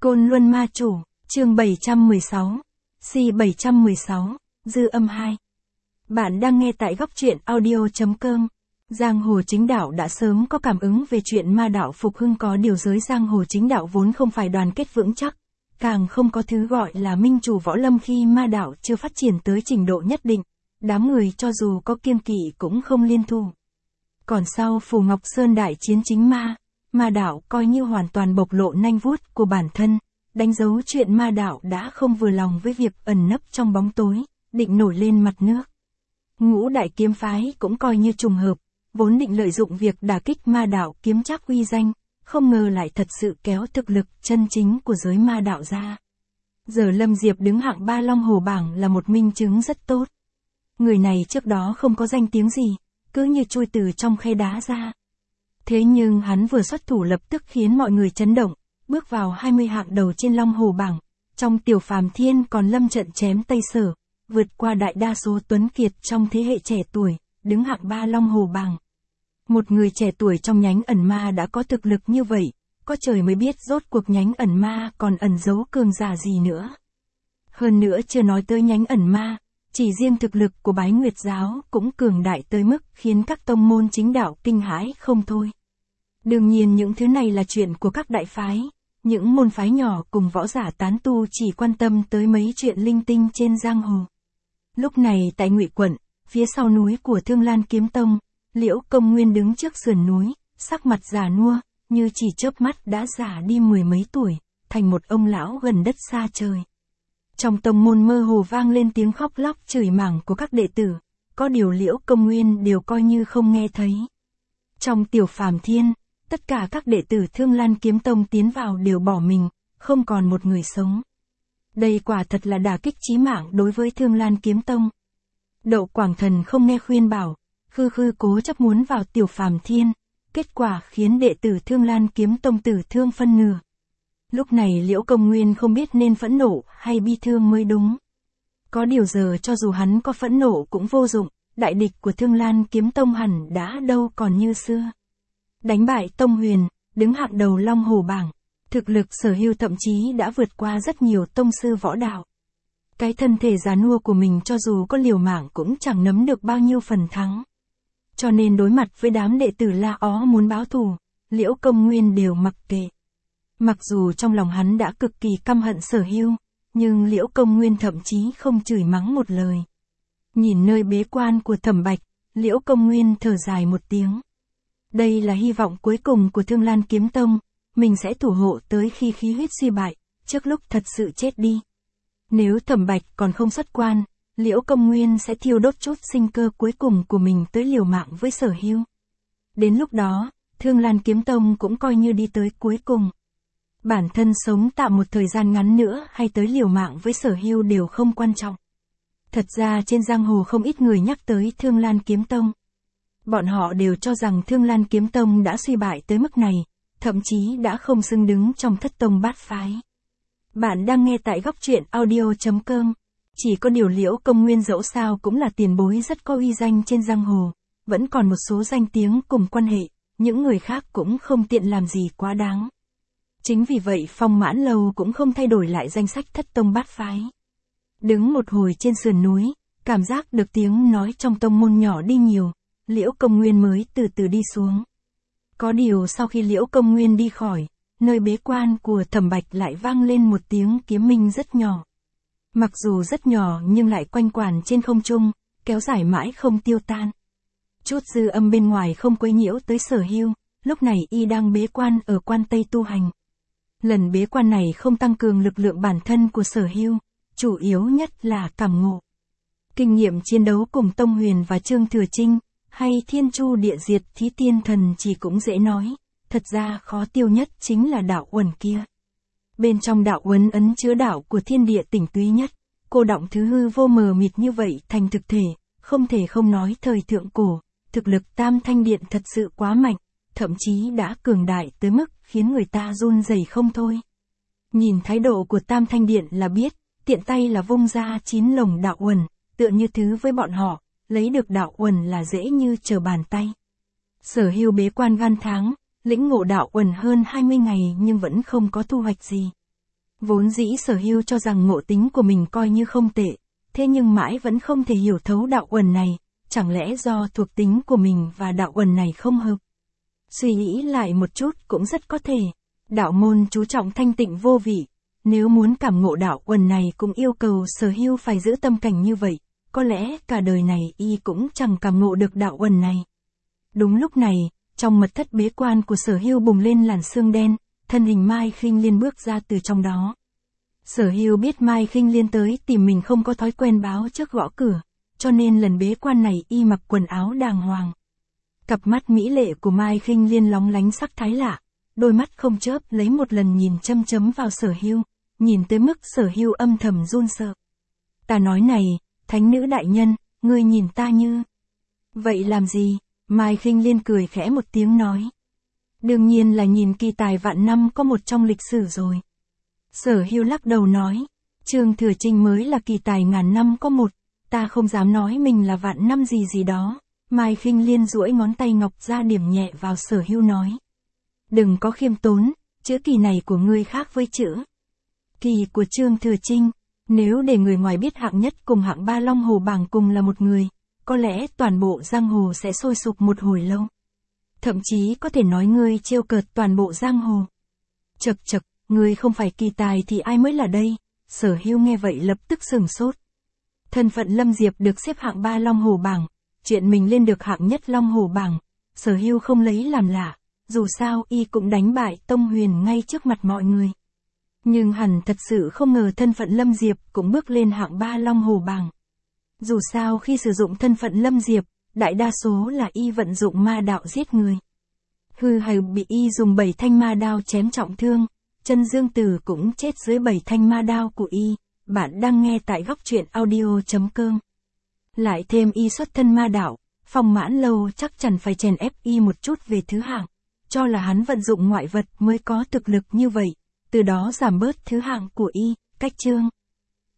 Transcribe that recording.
Côn Luân Ma Chủ, chương 716, C716, dư âm 2. Bạn đang nghe tại góc truyện audio.com. Giang hồ chính đạo đã sớm có cảm ứng về chuyện ma đạo phục hưng, có điều giới giang hồ chính đạo vốn không phải đoàn kết vững chắc, càng không có thứ gọi là minh chủ võ lâm khi ma đạo chưa phát triển tới trình độ nhất định, đám người cho dù có kiêng kỵ cũng không liên thủ. Còn sau Phù Ngọc Sơn đại chiến chính ma đạo coi như hoàn toàn bộc lộ nanh vuốt của bản thân, đánh dấu chuyện ma đạo đã không vừa lòng với việc ẩn nấp trong bóng tối, định nổi lên mặt nước. Ngũ đại kiếm phái cũng coi như trùng hợp, vốn định lợi dụng việc đả kích ma đạo kiếm trác uy danh, không ngờ lại thật sự kéo thực lực chân chính của giới ma đạo ra. Giờ Lâm Diệp đứng hạng 3 Long Hồ bảng là một minh chứng rất tốt. Người này trước đó không có danh tiếng gì, cứ như chui từ trong khe đá ra. Thế nhưng hắn vừa xuất thủ lập tức khiến mọi người chấn động, bước vào 20 hạng đầu trên Long Hồ bảng, trong Tiểu Phàm Thiên còn lâm trận chém Tây Sở, vượt qua đại đa số tuấn kiệt trong thế hệ trẻ tuổi, đứng hạng 3 Long Hồ bảng. Một người trẻ tuổi trong nhánh ẩn ma đã có thực lực như vậy, có trời mới biết rốt cuộc nhánh ẩn ma còn ẩn giấu cường giả gì nữa. Hơn nữa chưa nói tới nhánh ẩn ma, chỉ riêng thực lực của Bái Nguyệt giáo cũng cường đại tới mức khiến các tông môn chính đạo kinh hãi không thôi. Đương nhiên những thứ này là chuyện của các đại phái, những môn phái nhỏ cùng võ giả tán tu chỉ quan tâm tới mấy chuyện linh tinh trên giang hồ. Lúc này tại Ngụy quận, phía sau núi của Thương Lan Kiếm Tông, Liễu Công Nguyên đứng trước sườn núi, sắc mặt già nua, như chỉ chớp mắt đã già đi mười mấy tuổi, thành một ông lão gần đất xa trời. Trong tông môn mơ hồ vang lên tiếng khóc lóc chửi mảng của các đệ tử, có điều Liễu Công Nguyên đều coi như không nghe thấy. Trong Tiểu Phàm Thiên, tất cả các đệ tử Thương Lan Kiếm Tông tiến vào đều bỏ mình, không còn một người sống. Đây quả thật là đả kích chí mạng đối với Thương Lan Kiếm Tông. Đậu Quảng Thần không nghe khuyên bảo, khư cố chấp muốn vào Tiểu Phàm Thiên, kết quả khiến đệ tử Thương Lan Kiếm Tông tử thương phân nửa. Lúc này Liễu Công Nguyên không biết nên phẫn nộ hay bi thương mới đúng. Có điều giờ cho dù hắn có phẫn nộ cũng vô dụng, đại địch của Thương Lan Kiếm Tông hẳn đã đâu còn như xưa. Đánh bại Tông Huyền, đứng hạng đầu Long Hồ bảng, thực lực Sở Hưu thậm chí đã vượt qua rất nhiều tông sư võ đạo. Cái thân thể già nua của mình cho dù có liều mạng cũng chẳng nắm được bao nhiêu phần thắng. Cho nên đối mặt với đám đệ tử La Ó muốn báo thù, Liễu Công Nguyên đều mặc kệ. Mặc dù trong lòng hắn đã cực kỳ căm hận Sở Hưu, nhưng Liễu Công Nguyên thậm chí không chửi mắng một lời. Nhìn nơi bế quan của Thẩm Bạch, Liễu Công Nguyên thở dài một tiếng. Đây là hy vọng cuối cùng của Thương Lan Kiếm Tông, mình sẽ thủ hộ tới khi khí huyết suy bại, trước lúc thật sự chết đi. Nếu Thẩm Bạch còn không xuất quan, Liễu Công Nguyên sẽ thiêu đốt chút sinh cơ cuối cùng của mình tới liều mạng với Sở Hưu. Đến lúc đó, Thương Lan Kiếm Tông cũng coi như đi tới cuối cùng. Bản thân sống tạm một thời gian ngắn nữa hay tới liều mạng với Sở Hưu đều không quan trọng. Thật ra trên giang hồ không ít người nhắc tới Thương Lan Kiếm Tông. Bọn họ đều cho rằng Thương Lan Kiếm Tông đã suy bại tới mức này, thậm chí đã không xứng đứng trong thất tông bát phái. Bạn đang nghe tại góc truyện audio.com. Chỉ có điều Liễu Công Nguyên dẫu sao cũng là tiền bối rất có uy danh trên giang hồ, vẫn còn một số danh tiếng cùng quan hệ, những người khác cũng không tiện làm gì quá đáng. Chính vì vậy Phong Mãn Lâu cũng không thay đổi lại danh sách thất tông bát phái. Đứng một hồi trên sườn núi, cảm giác được tiếng nói trong tông môn nhỏ đi nhiều, Liễu Công Nguyên mới từ từ đi xuống. Có điều sau khi Liễu Công Nguyên đi khỏi, nơi bế quan của Thẩm Bạch lại vang lên một tiếng kiếm minh rất nhỏ. Mặc dù rất nhỏ nhưng lại quanh quẩn trên không trung, kéo dài mãi không tiêu tan. Chút dư âm bên ngoài không quấy nhiễu tới Sở Hưu, lúc này y đang bế quan ở quan Tây tu hành. Lần bế quan này không tăng cường lực lượng bản thân của Sở Hưu, chủ yếu nhất là cảm ngộ. Kinh nghiệm chiến đấu cùng Tông Huyền và Trương Thừa Trinh, hay Thiên Chu Địa Diệt Thí Tiên Thần chỉ cũng dễ nói, thật ra khó tiêu nhất chính là đạo uẩn kia. Bên trong đạo uẩn ấn chứa đạo của thiên địa tinh túy nhất, cô động thứ hư vô mờ mịt như vậy thành thực thể, không thể không nói thời thượng cổ, thực lực Tam Thanh Điện thật sự quá mạnh, thậm chí đã cường đại tới mức khiến người ta run rẩy không thôi. Nhìn thái độ của Tam Thanh Điện là biết, tiện tay là vung ra 9 lồng đạo uẩn, tựa như thứ với bọn họ, lấy được đạo uẩn là dễ như trở bàn tay. Sở Hưu bế quan gan tháng, lĩnh ngộ đạo uẩn hơn 20 ngày nhưng vẫn không có thu hoạch gì. Vốn dĩ Sở Hưu cho rằng ngộ tính của mình coi như không tệ, thế nhưng mãi vẫn không thể hiểu thấu đạo uẩn này, chẳng lẽ do thuộc tính của mình và đạo uẩn này không hợp. Suy nghĩ lại một chút cũng rất có thể. Đạo môn chú trọng thanh tịnh vô vị, nếu muốn cảm ngộ đạo uẩn này cũng yêu cầu Sở Hưu phải giữ tâm cảnh như vậy, có lẽ cả đời này y cũng chẳng cảm ngộ được đạo uẩn này. Đúng lúc này, trong mật thất bế quan của Sở Hưu bùng lên làn sương đen, thân hình Mai Khinh Liên bước ra từ trong đó. Sở Hưu biết Mai Khinh Liên tới tìm mình không có thói quen báo trước gõ cửa, cho nên lần bế quan này y mặc quần áo đàng hoàng. Cặp mắt mỹ lệ của Mai Khinh Liên lóng lánh sắc thái lạ, đôi mắt không chớp lấy một lần nhìn chăm chấm vào Sở Hưu, nhìn tới mức Sở Hưu âm thầm run sợ. Ta nói này, thánh nữ đại nhân, ngươi nhìn ta như... Vậy làm gì? Mai Khinh Liên cười khẽ một tiếng nói. Đương nhiên là nhìn kỳ tài vạn năm có một trong lịch sử rồi. Sở Hưu lắc đầu nói, Trương Thừa Trinh mới là kỳ tài ngàn năm có một, ta không dám nói mình là vạn năm gì gì đó. Mai Khinh Liên duỗi ngón tay ngọc ra điểm nhẹ vào Sở Hưu nói. Đừng có khiêm tốn, chữ kỳ này của ngươi khác với chữ kỳ của Trương Thừa Trinh. Nếu để người ngoài biết hạng nhất cùng hạng ba Long Hồ bảng cùng là một người, có lẽ toàn bộ giang hồ sẽ sôi sục một hồi lâu. Thậm chí có thể nói ngươi trêu cợt toàn bộ giang hồ. Chậc chậc, ngươi không phải kỳ tài thì ai mới là đây? Sở Hưu nghe vậy lập tức sửng sốt. Thân phận Lâm Diệp được xếp hạng 3 Long Hồ bảng, chuyện mình lên được hạng nhất Long Hồ bảng, Sở Hưu không lấy làm lạ, dù sao y cũng đánh bại Tông Huyền ngay trước mặt mọi người. Nhưng hẳn thật sự không ngờ thân phận Lâm Diệp cũng bước lên hạng 3 Long Hồ bảng. Dù sao khi sử dụng thân phận Lâm Diệp, đại đa số là y vận dụng ma đạo giết người. Hư Hầu bị y dùng 7 thanh ma đao chém trọng thương, Chân Dương Tử cũng chết dưới 7 thanh ma đao của y. Bạn đang nghe tại góc truyện audio.com. Lại thêm y xuất thân ma đạo, Phong Mãn Lâu chắc chắn phải chèn ép y một chút về thứ hạng, cho là hắn vận dụng ngoại vật mới có thực lực như vậy, từ đó giảm bớt thứ hạng của y. Cách chương